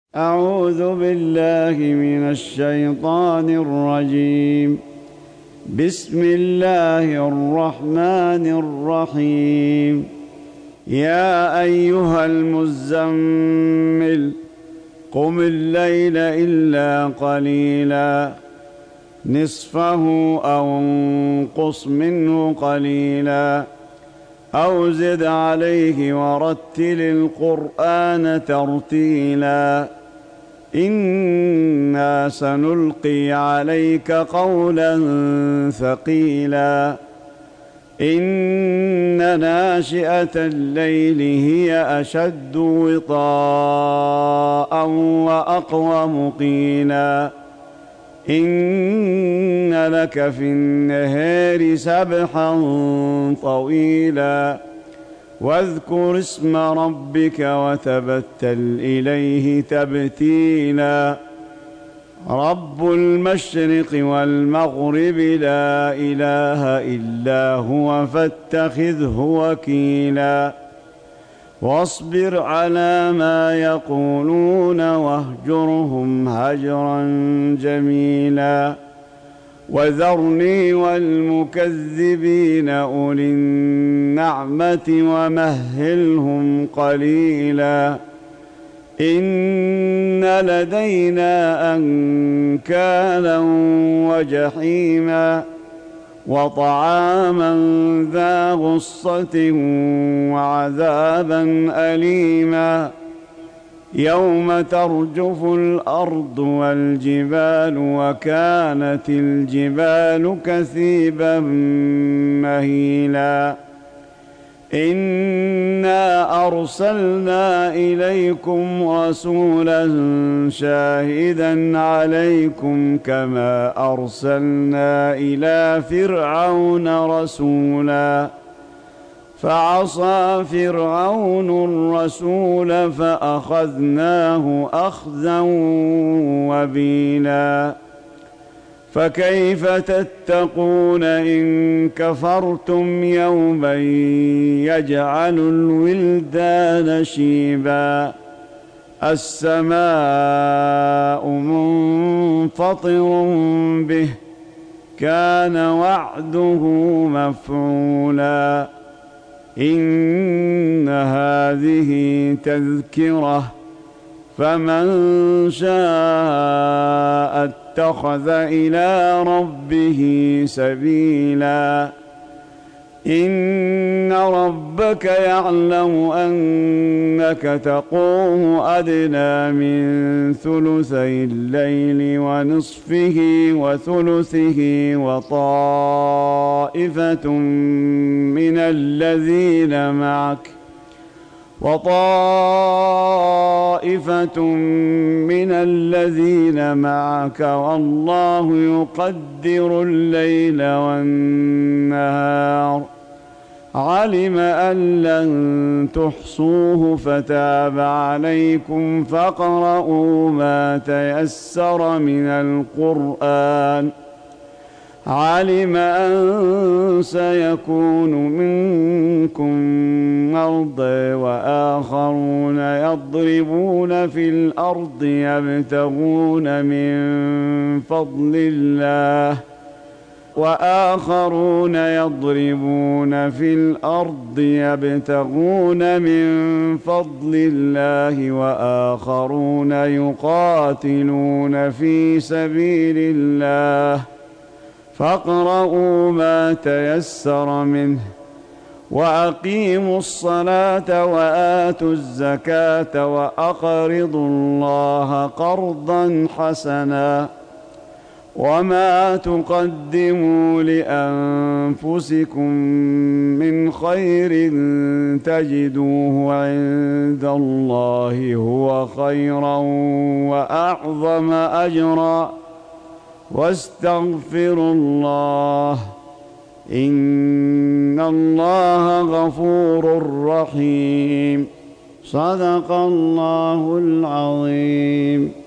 أعوذ بالله من الشيطان الرجيم. بسم الله الرحمن الرحيم. يا أيها المزمل قم الليل إلا قليلا نصفه أو انقص منه قليلا أو زد عليه ورتل القرآن ترتيلا إنا سنلقي عليك قولا ثقيلا إن ناشئة الليل هي أشد وطاء وأقوم قيلا إن لك في النهار سبحا طويلا واذكر اسم ربك وتبتل إليه تبتيلا رب المشرق والمغرب لا إله إلا هو فاتخذه وكيلا واصبر على ما يقولون واهجرهم هجرا جميلا وذرني والمكذبين أولي النعمة ومهلهم قليلا إن لدينا أنكالا وجحيما وطعاما ذا غصة وعذابا أليما يوم ترجف الأرض والجبال وكانت الجبال كثيبا مهيلا إنا أرسلنا إليكم رسولا شاهدا عليكم كما أرسلنا إلى فرعون رسولا فعصى فرعون الرسول فأخذناه أخذا وبيلا فكيف تتقون إن كفرتم يوما يجعل الولدان شيبا السماء منفطر به كان وعده مفعولا إن هذه تذكرة فمن شاء اتخذ إلى ربه سبيلا إن ربك يعلم أنك تقوم أدنى من ثلثي الليل ونصفه وثلثه وطائفة من الذين معك والله يقدر الليل والنهار علم أن لن تحصوه فتاب عليكم فاقرؤوا ما تيسر من القرآن علم أن سيكون منكم مرضى وآخرون يضربون في الأرض يبتغون من فضل الله وآخرون يقاتلون في سبيل الله فاقرؤوا ما تيسر منه وأقيموا الصلاة وآتوا الزكاة وأقرضوا الله قرضا حسنا وما تقدموا لأنفسكم من خير تجدوه عند الله هو خيرا وأعظم أجرا واستغفروا الله إن الله غفور رحيم صدق الله العظيم.